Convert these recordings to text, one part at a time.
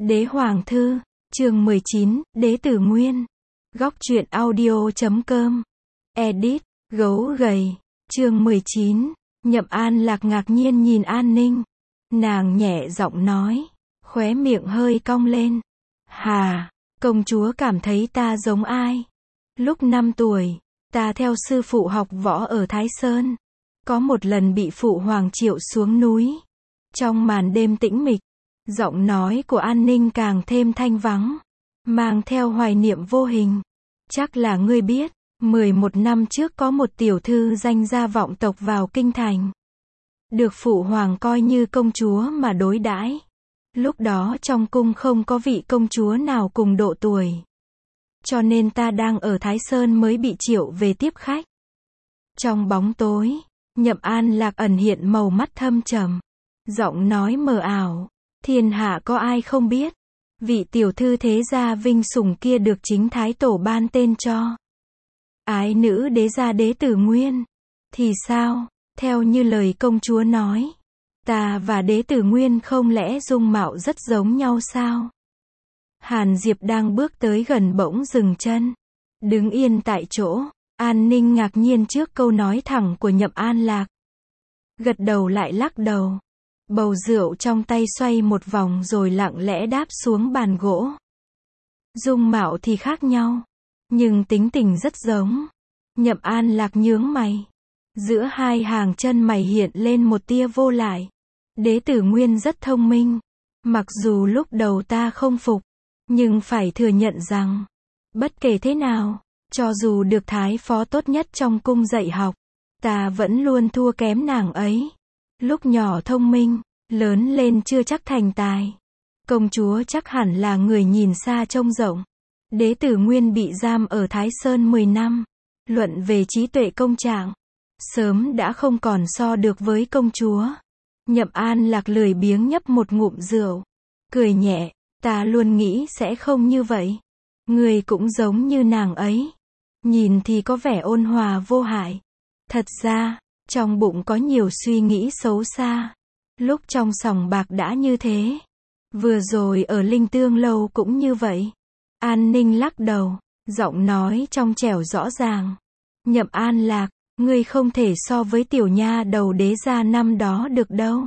Đế Hoàng Thư, chương 19, Đế Tử Nguyên. Góc truyện audio.com. Edit, gấu gầy. Chương 19. Nhậm An Lạc ngạc nhiên nhìn An Ninh. Nàng nhẹ giọng nói, khóe miệng hơi cong lên. Hà, công chúa cảm thấy ta giống ai? Lúc 5 tuổi, ta theo sư phụ học võ ở Thái Sơn. Có một lần bị phụ hoàng triệu xuống núi. Trong màn đêm tĩnh mịch, giọng nói của An Ninh càng thêm thanh vắng, mang theo hoài niệm vô hình. Chắc là ngươi biết, 11 năm trước có một tiểu thư danh gia vọng tộc vào kinh thành. Được phụ hoàng coi như công chúa mà đối đãi. Lúc đó trong cung không có vị công chúa nào cùng độ tuổi. Cho nên ta đang ở Thái Sơn mới bị triệu về tiếp khách. Trong bóng tối, Nhậm An Lạc ẩn hiện màu mắt thâm trầm, giọng nói mờ ảo. Thiên hạ có ai không biết, vị tiểu thư thế gia vinh sủng kia được chính Thái Tổ ban tên cho. Ái nữ đế gia Đế Tử Nguyên. Thì sao, theo như lời công chúa nói, ta và Đế Tử Nguyên không lẽ dung mạo rất giống nhau sao? Hàn Diệp đang bước tới gần bỗng dừng chân, đứng yên tại chỗ. An Ninh ngạc nhiên trước câu nói thẳng của Nhậm An Lạc. Gật đầu lại lắc đầu. Bầu rượu trong tay xoay một vòng rồi lặng lẽ đáp xuống bàn gỗ. Dung mạo thì khác nhau, nhưng tính tình rất giống. Nhậm An Lạc nhướng mày. Giữa hai hàng chân mày hiện lên một tia vô lại. Đế Tử Nguyên rất thông minh. Mặc dù lúc đầu ta không phục, nhưng phải thừa nhận rằng, bất kể thế nào, cho dù được thái phó tốt nhất trong cung dạy học, ta vẫn luôn thua kém nàng ấy. Lúc nhỏ thông minh, lớn lên chưa chắc thành tài. Công chúa chắc hẳn là người nhìn xa trông rộng. Đế Tử Nguyên bị giam ở Thái Sơn 10 năm. Luận về trí tuệ công trạng, sớm đã không còn so được với công chúa. Nhậm An Lạc lười biếng nhấp một ngụm rượu, cười nhẹ, ta luôn nghĩ sẽ không như vậy. Người cũng giống như nàng ấy. Nhìn thì có vẻ ôn hòa vô hại. Thật ra, trong bụng có nhiều suy nghĩ xấu xa. Lúc trong sòng bạc đã như thế. Vừa rồi ở Linh Tương Lâu cũng như vậy. An Ninh lắc đầu, giọng nói trong trẻo rõ ràng. Nhậm An Lạc, ngươi không thể so với tiểu nha đầu đế gia năm đó được đâu.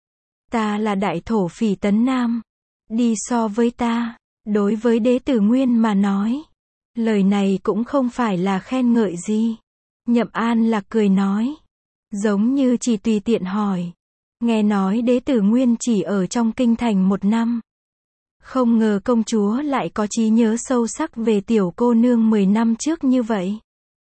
Ta là đại thổ phỉ Tấn Nam. Đi so với ta, đối với Đế Tử Nguyên mà nói, lời này cũng không phải là khen ngợi gì. Nhậm An Lạc cười nói, giống như chỉ tùy tiện hỏi. Nghe nói Đế Tử Nguyên chỉ ở trong kinh thành 1 năm. Không ngờ công chúa lại có trí nhớ sâu sắc về tiểu cô nương 10 năm trước như vậy.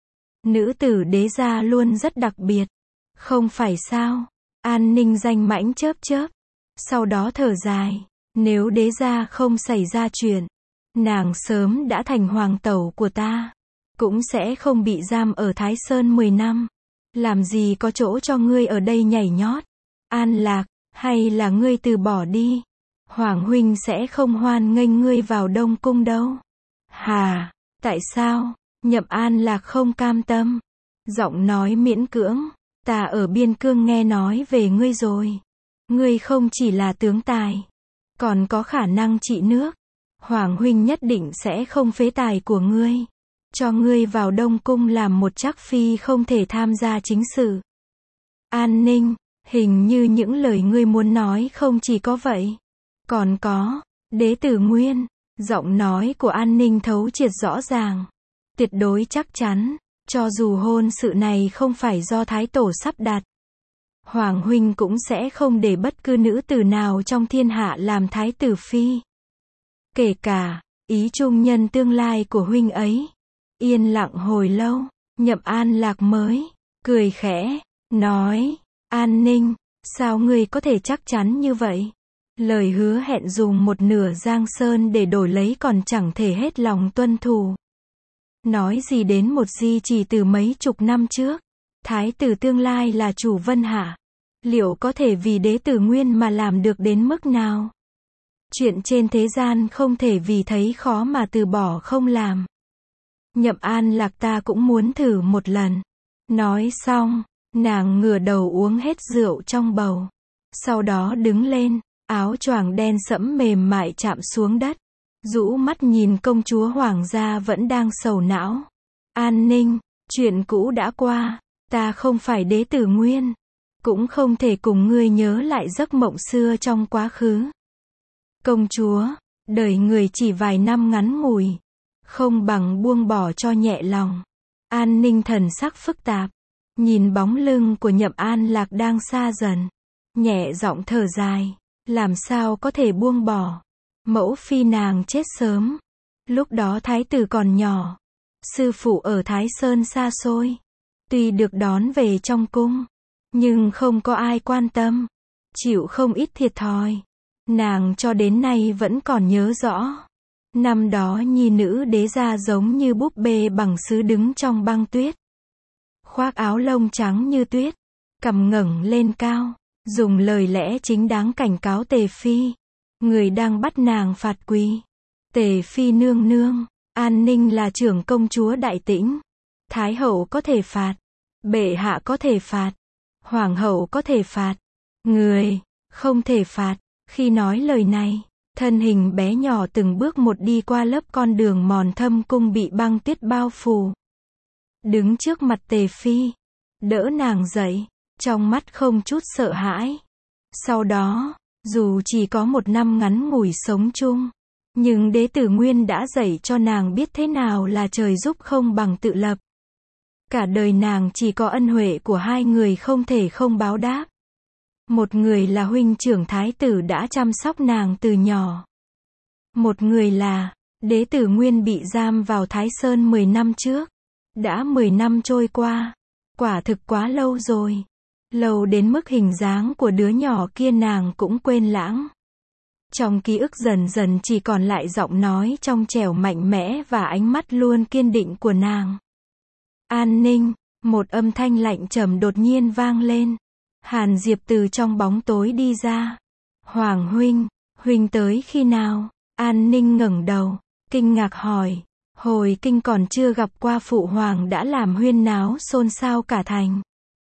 Nữ tử đế gia luôn rất đặc biệt. Không phải sao? An Ninh danh mãnh chớp chớp. Sau đó thở dài. Nếu đế gia không xảy ra chuyện, nàng sớm đã thành hoàng tẩu của ta. Cũng sẽ không bị giam ở Thái Sơn 10 năm. Làm gì có chỗ cho ngươi ở đây nhảy nhót. An Lạc, hay là ngươi từ bỏ đi. Hoàng huynh sẽ không hoan nghênh ngươi vào Đông Cung đâu. Hà, tại sao? Nhậm An Lạc không cam tâm. Giọng nói miễn cưỡng. Ta ở biên cương nghe nói về ngươi rồi. Ngươi không chỉ là tướng tài, còn có khả năng trị nước. Hoàng huynh nhất định sẽ không phế tài của ngươi, cho ngươi vào Đông Cung làm một trắc phi không thể tham gia chính sự. An Ninh, hình như những lời ngươi muốn nói không chỉ có vậy. Còn có, Đế Tử Nguyên. Giọng nói của An Ninh thấu triệt rõ ràng. Tuyệt đối chắc chắn, cho dù hôn sự này không phải do Thái Tổ sắp đặt, Hoàng huynh cũng sẽ không để bất cứ nữ tử nào trong thiên hạ làm Thái Tử Phi. Kể cả, ý trung nhân tương lai của huynh ấy. Yên lặng hồi lâu, Nhậm An Lạc mới cười khẽ, nói, An Ninh, sao ngươi có thể chắc chắn như vậy? Lời hứa hẹn dùng một nửa giang sơn để đổi lấy còn chẳng thể hết lòng tuân thủ. Nói gì đến một di chỉ từ mấy chục năm trước. Thái tử tương lai là chủ Vân Hạ. Liệu có thể vì Đế Tử Nguyên mà làm được đến mức nào? Chuyện trên thế gian không thể vì thấy khó mà từ bỏ không làm. Nhậm An Lạc ta cũng muốn thử một lần. Nói xong, nàng ngửa đầu uống hết rượu trong bầu. Sau đó đứng lên. áo choàng đen sẫm mềm mại chạm xuống đất, rũ mắt nhìn công chúa hoàng gia vẫn đang sầu não. An Ninh, chuyện cũ đã qua, ta không phải đế tử Nguyên, cũng không thể cùng ngươi nhớ lại giấc mộng xưa trong quá khứ. Công chúa, đời người chỉ vài năm ngắn ngủi, không bằng buông bỏ cho nhẹ lòng. An Ninh thần sắc phức tạp, nhìn bóng lưng của Nhậm An Lạc đang xa dần, nhẹ giọng thở dài, làm sao có thể buông bỏ. Mẫu phi nàng chết sớm, lúc đó thái tử còn nhỏ, sư phụ ở Thái Sơn xa xôi, tuy được đón về trong cung, nhưng không có ai quan tâm, chịu không ít thiệt thòi. Nàng cho đến nay vẫn còn nhớ rõ. Năm đó nhi nữ đế gia giống như búp bê bằng sứ đứng trong băng tuyết, khoác áo lông trắng như tuyết, cằm ngẩng lên cao, dùng lời lẽ chính đáng cảnh cáo Tề Phi, người đang bắt nàng phạt quý. Tề Phi nương nương, An Ninh là trưởng công chúa Đại Tĩnh, Thái hậu có thể phạt, bệ hạ có thể phạt, hoàng hậu có thể phạt, người không thể phạt. Khi nói lời này, thân hình bé nhỏ từng bước một đi qua lớp con đường mòn thâm cung bị băng tuyết bao phủ, đứng trước mặt Tề Phi, đỡ nàng dậy, trong mắt không chút sợ hãi. Sau đó, dù chỉ có một năm ngắn ngủi sống chung, nhưng đế tử Nguyên đã dạy cho nàng biết thế nào là trời giúp không bằng tự lập. Cả đời nàng chỉ có ân huệ của hai người không thể không báo đáp. Một người là huynh trưởng thái tử đã chăm sóc nàng từ nhỏ. Một người là đế tử Nguyên bị giam vào Thái Sơn 10 năm trước. Đã 10 năm trôi qua, quả thực quá lâu rồi. Lâu đến mức hình dáng của đứa nhỏ kia nàng cũng quên lãng. Trong ký ức dần dần chỉ còn lại giọng nói trong trẻo mạnh mẽ và ánh mắt luôn kiên định của nàng. An Ninh, một âm thanh lạnh trầm đột nhiên vang lên. Hàn Diệp từ trong bóng tối đi ra. Hoàng huynh, huynh tới khi nào? An Ninh ngẩng đầu, kinh ngạc hỏi. Hồi kinh còn chưa gặp qua phụ hoàng đã làm huyên náo xôn xao cả thành.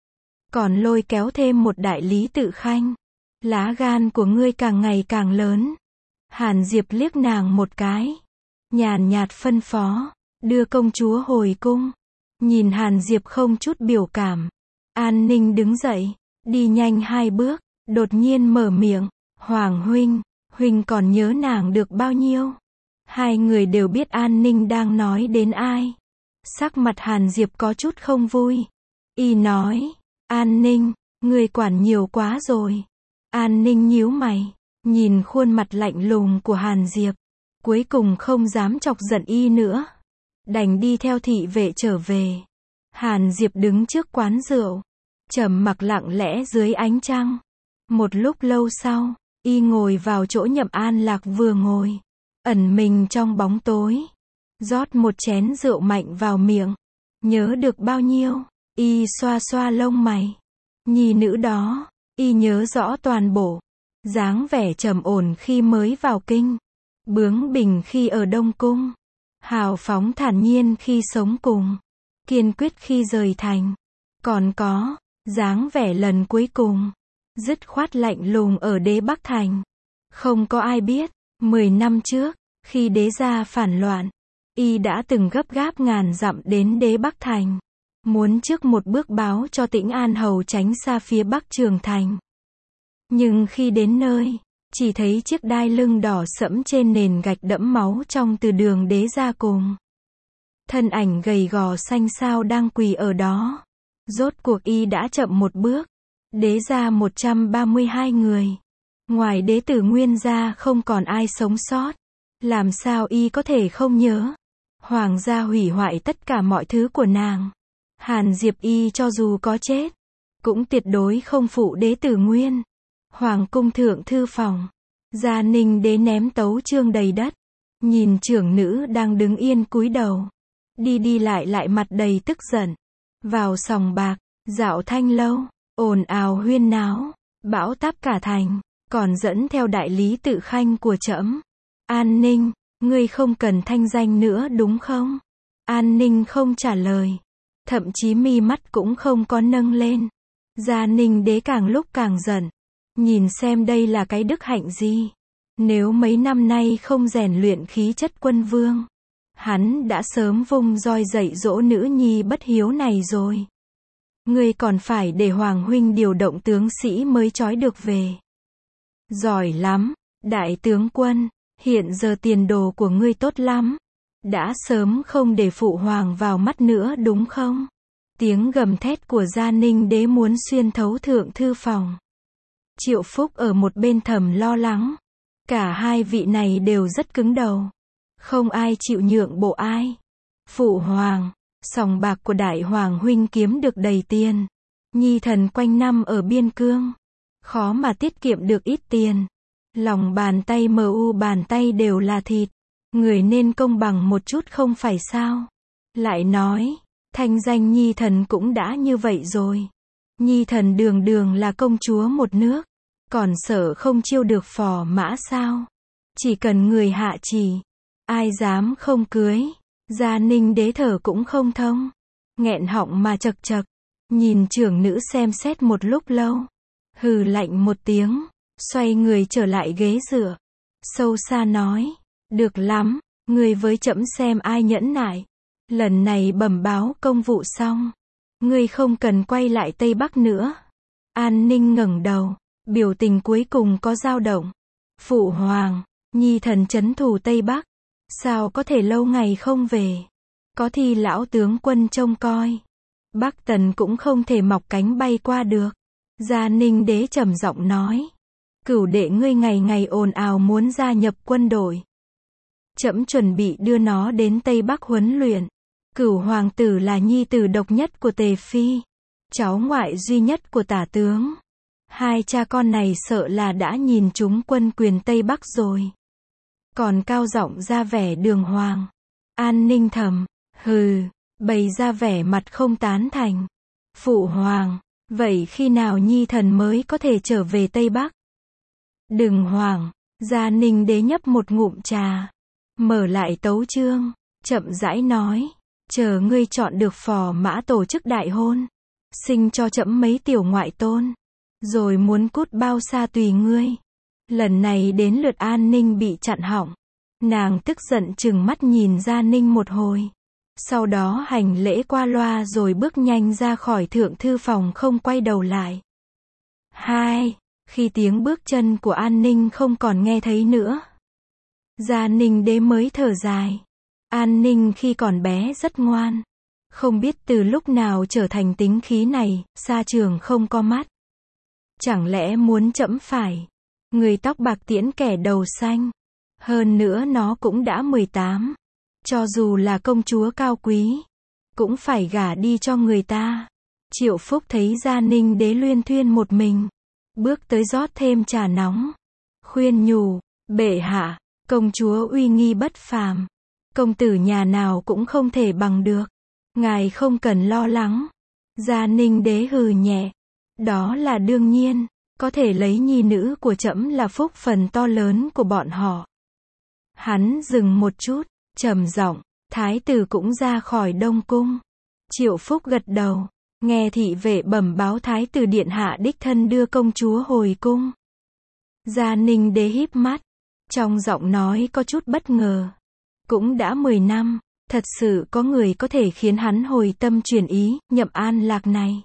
Còn lôi kéo thêm một đại lý tự khanh. Lá gan của ngươi càng ngày càng lớn. Hàn Diệp liếc nàng một cái, nhàn nhạt phân phó, đưa công chúa hồi cung. Nhìn Hàn Diệp không chút biểu cảm, An Ninh đứng dậy, đi nhanh 2 bước, đột nhiên mở miệng, Hoàng huynh, huynh còn nhớ nàng được bao nhiêu? Hai người đều biết An Ninh đang nói đến ai. Sắc mặt Hàn Diệp có chút không vui. Y nói, An Ninh, ngươi quản nhiều quá rồi. An Ninh nhíu mày, nhìn khuôn mặt lạnh lùng của Hàn Diệp, cuối cùng không dám chọc giận y nữa, đành đi theo thị vệ trở về. Hàn Diệp đứng trước quán rượu, trầm mặc lặng lẽ dưới ánh trăng. Một lúc lâu sau, y ngồi vào chỗ Nhậm An Lạc vừa ngồi, ẩn mình trong bóng tối, rót một chén rượu mạnh vào miệng. Nhớ được bao nhiêu? Y xoa xoa lông mày. Nhi nữ đó, y nhớ rõ toàn bộ. Dáng vẻ trầm ổn khi mới vào kinh, bướng bỉnh khi ở Đông Cung, hào phóng thản nhiên khi sống cùng, kiên quyết khi rời thành. Còn có, dáng vẻ lần cuối cùng, dứt khoát lạnh lùng ở Đế Bắc Thành. Không có ai biết, 10 năm trước, khi đế gia phản loạn, y đã từng gấp gáp ngàn dặm đến Đế Bắc Thành, muốn trước một bước báo cho Tĩnh An Hầu tránh xa phía Bắc Trường Thành. Nhưng khi đến nơi, chỉ thấy chiếc đai lưng đỏ sẫm trên nền gạch đẫm máu trong từ đường đế gia cùng. Thân ảnh gầy gò xanh xao đang quỳ ở đó. Rốt cuộc y đã chậm một bước. Đế gia 132 người. Ngoài đế tử Nguyên gia không còn ai sống sót. Làm sao y có thể không nhớ? Hoàng gia hủy hoại tất cả mọi thứ của nàng. Hàn Diệp y cho dù có chết, cũng tuyệt đối không phụ đế tử Nguyên. Hoàng cung thượng thư phòng, Gia Ninh đế ném tấu chương đầy đất, nhìn trưởng nữ đang đứng yên cúi đầu, đi đi lại lại mặt đầy tức giận. Vào sòng bạc, dạo thanh lâu, ồn ào huyên náo, bão táp cả thành, còn dẫn theo đại lý tự khanh của trẫm. An Ninh, ngươi không cần thanh danh nữa đúng không? An Ninh không trả lời, thậm chí mi mắt cũng không có nâng lên. Gia Ninh đế càng lúc càng giận. Nhìn xem đây là cái đức hạnh gì. Nếu mấy năm nay không rèn luyện khí chất quân vương, hắn đã sớm vung roi dạy dỗ nữ nhi bất hiếu này rồi. Ngươi còn phải để Hoàng huynh điều động tướng sĩ mới trói được về. Giỏi lắm, đại tướng quân, hiện giờ tiền đồ của ngươi tốt lắm. Đã sớm không để phụ hoàng vào mắt nữa đúng không? Tiếng gầm thét của Gia Ninh đế muốn xuyên thấu thượng thư phòng. Triệu Phúc ở một bên thầm lo lắng. Cả hai vị này đều rất cứng đầu. Không ai chịu nhượng bộ ai. Phụ hoàng, sòng bạc của đại hoàng huynh kiếm được đầy tiền. Nhi thần quanh năm ở biên cương. Khó mà tiết kiệm được ít tiền. Lòng bàn tay bàn tay đều là thịt. Người nên công bằng một chút không phải sao. Lại nói, thanh danh Nhi thần cũng đã như vậy rồi. Nhi thần đường đường là công chúa một nước. Còn sợ không chiêu được phò mã sao? Chỉ cần người hạ chỉ. Ai dám không cưới. Gia Ninh đế thở cũng không thông. Nghẹn họng mà chật chật. Nhìn trưởng nữ xem xét một lúc lâu. Hừ lạnh một tiếng. Xoay người trở lại ghế dựa. Sâu xa nói. Được lắm. Ngươi với trẫm xem ai nhẫn nại. Lần này bẩm báo công vụ xong. Ngươi không cần quay lại Tây Bắc nữa. An Ninh ngẩng đầu. Biểu tình cuối cùng có dao động. Phụ hoàng, Nhi thần trấn thủ Tây Bắc. Sao có thể lâu ngày không về? Có thì lão tướng quân trông coi. Bắc Tần cũng không thể mọc cánh bay qua được. Gia Ninh đế trầm giọng nói. Cửu đệ ngươi ngày ngày ồn ào muốn gia nhập quân đội. Trẫm chuẩn bị đưa nó đến Tây Bắc huấn luyện. Cửu hoàng tử là nhi tử độc nhất của Tề Phi. Cháu ngoại duy nhất của tả tướng. Hai cha con này sợ là đã nhìn chúng quân quyền Tây Bắc rồi. Còn cao giọng ra vẻ đường hoàng. An Ninh thầm, hừ, bày ra vẻ mặt không tán thành. Phụ hoàng, vậy khi nào Nhi thần mới có thể trở về Tây Bắc? Đừng hoảng, Gia Ninh đế nhấp một ngụm trà. Mở lại tấu chương, chậm rãi nói. Chờ ngươi chọn được phò mã tổ chức đại hôn. Sinh cho trẫm mấy tiểu ngoại tôn. Rồi muốn cút bao xa tùy ngươi. Lần này đến lượt An Ninh bị chặn họng. Nàng tức giận trừng mắt nhìn Gia Ninh một hồi. Sau đó hành lễ qua loa rồi bước nhanh ra khỏi thượng thư phòng không quay đầu lại. Khi tiếng bước chân của An Ninh không còn nghe thấy nữa. Gia Ninh đế mới thở dài. An Ninh khi còn bé rất ngoan. Không biết từ lúc nào trở thành tính khí này, xa trường không có mắt. Chẳng lẽ muốn trẫm phải. Người tóc bạc tiễn kẻ đầu xanh. Hơn nữa nó cũng đã 18. Cho dù là công chúa cao quý. Cũng phải gả đi cho người ta. Triệu Phúc thấy Gia Ninh đế luyên thuyên một mình. Bước tới rót thêm trà nóng. Khuyên nhủ, bệ hạ, công chúa uy nghi bất phàm. Công tử nhà nào cũng không thể bằng được. Ngài không cần lo lắng. Gia Ninh đế hừ nhẹ. Đó là đương nhiên. Có thể lấy nhi nữ của trẫm là phúc phần to lớn của bọn họ. Hắn dừng một chút, trầm giọng, thái tử cũng ra khỏi Đông Cung. Triệu Phúc gật đầu, nghe thị vệ bẩm báo thái tử điện hạ đích thân đưa công chúa hồi cung. Gia Ninh đế híp mắt, trong giọng nói có chút bất ngờ. Cũng đã 10 năm, thật sự có người có thể khiến hắn hồi tâm chuyển ý, Nhậm An Lạc này.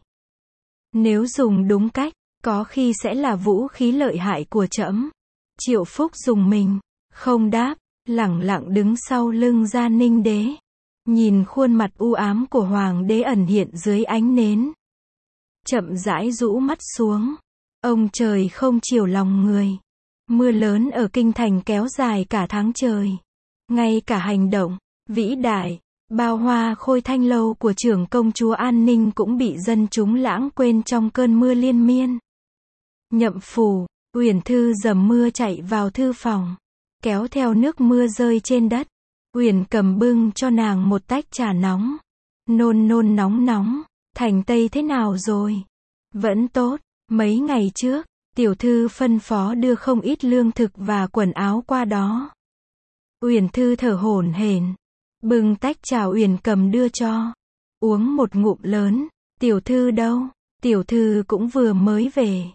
Nếu dùng đúng cách, có khi sẽ là vũ khí lợi hại của trẫm. Triệu Phúc dùng mình, không đáp, lẳng lặng đứng sau lưng Gia Ninh đế. Nhìn khuôn mặt u ám của hoàng đế ẩn hiện dưới ánh nến. Chậm rãi rũ mắt xuống. Ông trời không chiều lòng người. Mưa lớn ở kinh thành kéo dài cả tháng trời. Ngay cả hành động vĩ đại, bao hoa khôi thanh lâu của trưởng công chúa An Ninh cũng bị dân chúng lãng quên trong cơn mưa liên miên. Nhậm phủ, Uyển Thư dầm mưa chạy vào thư phòng, kéo theo nước mưa rơi trên đất. Uyển cầm bưng cho nàng một tách trà nóng. Nôn nôn nóng nóng, thành Tây thế nào rồi? Vẫn tốt, mấy ngày trước, tiểu thư phân phó đưa không ít lương thực và quần áo qua đó. Uyển Thư thở hổn hển, bưng tách trà Uyển cầm đưa cho. Uống một ngụm lớn, tiểu thư đâu? Tiểu thư cũng vừa mới về.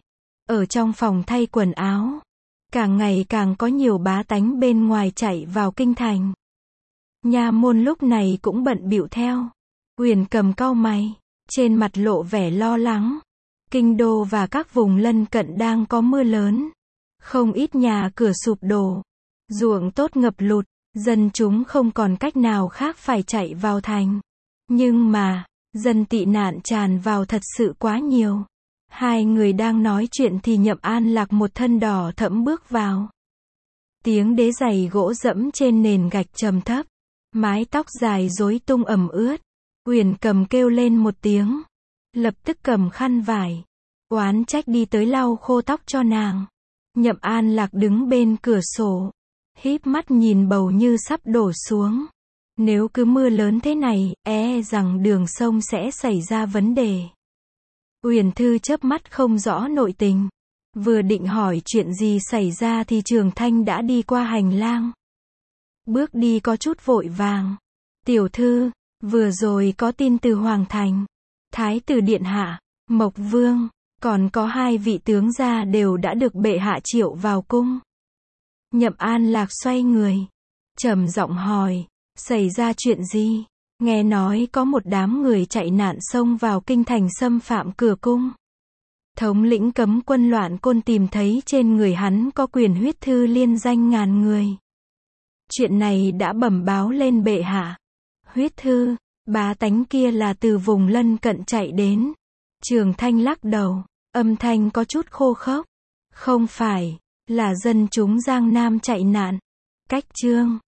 ở trong phòng thay quần áo. Càng ngày càng có nhiều bá tánh bên ngoài chạy vào kinh thành. Nha môn lúc này cũng bận bịu theo. Uyển Cầm cau mày, trên mặt lộ vẻ lo lắng. Kinh đô và các vùng lân cận đang có mưa lớn. Không ít nhà cửa sụp đổ, ruộng tốt ngập lụt, dân chúng không còn cách nào khác phải chạy vào thành. Nhưng mà, dân tị nạn tràn vào thật sự quá nhiều. Hai người đang nói chuyện thì Nhậm An Lạc một thân đỏ thẫm bước vào. Tiếng đế giày gỗ dẫm trên nền gạch trầm thấp, mái tóc dài rối tung ẩm ướt. Uyển Cầm kêu lên một tiếng, lập tức cầm khăn vải, oán trách đi tới lau khô tóc cho nàng. Nhậm An Lạc đứng bên cửa sổ, híp mắt nhìn bầu như sắp đổ xuống. Nếu cứ mưa lớn thế này, rằng đường sông sẽ xảy ra vấn đề. Uyển Thư chớp mắt không rõ nội tình. Vừa định hỏi chuyện gì xảy ra thì Trường Thanh đã đi qua hành lang. Bước đi có chút vội vàng. Tiểu thư, vừa rồi có tin từ Hoàng Thành. Thái tử điện hạ, Mộc Vương, còn có 2 vị tướng gia đều đã được bệ hạ triệu vào cung. Nhậm An Lạc xoay người, trầm giọng hỏi, xảy ra chuyện gì? Nghe nói có một đám người chạy nạn xông vào kinh thành xâm phạm cửa cung. Thống lĩnh cấm quân Loạn Côn tìm thấy trên người hắn có quyền huyết thư liên danh ngàn người. Chuyện này đã bẩm báo lên bệ hạ. Huyết thư, bá tánh kia là từ vùng lân cận chạy đến. Trường Thanh lắc đầu, âm thanh có chút khô khốc. Không phải, là dân chúng Giang Nam chạy nạn. Cách chương